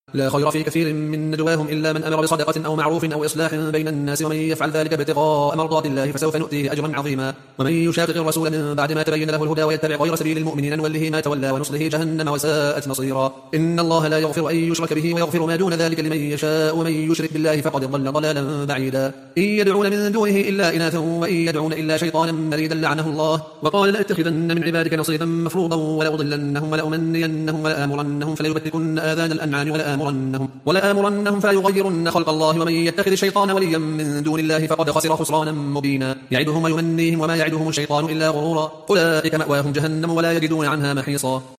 لا خير في كثير من نجواهم إلا من أمر بصدقة أو معروف أو إصلاح بين الناس، ومن يفعل ذلك ابتغاء مرضات الله فسوف نؤتيه أجرا عظيما. ومن يشاقق الرسول من بعد ما تبين له الهدى ويتبع غير سبيل المؤمنين نوله ما تولى ونصله جهنم وساءت مصيرا. إن الله لا يغفر أن يشرك به ويغفر ما دون ذلك لمن يشاء، ومن يشرك بالله فقد ضل ضلالا بعيدا. إن يدعون من دونه إلا إناثا وإن يدعون إلا شيطانا مريدا لعنه الله، وقال لأتخذن من عبادك نصيبا مفروضا ولأضلنهم ولأمنينهم ولآمرنهم فليبتكن آذان الأنعام ولآمرنهم فليغيرن خلق الله، ومن يتخذ الشيطان وليا من دون الله فقد خسر خسرانا مبينا. يعدهم ويمنيهم وما يعدهم الشيطان إلا غرورا. أولئك مأواهم جهنم ولا يجدون عنها محيصا.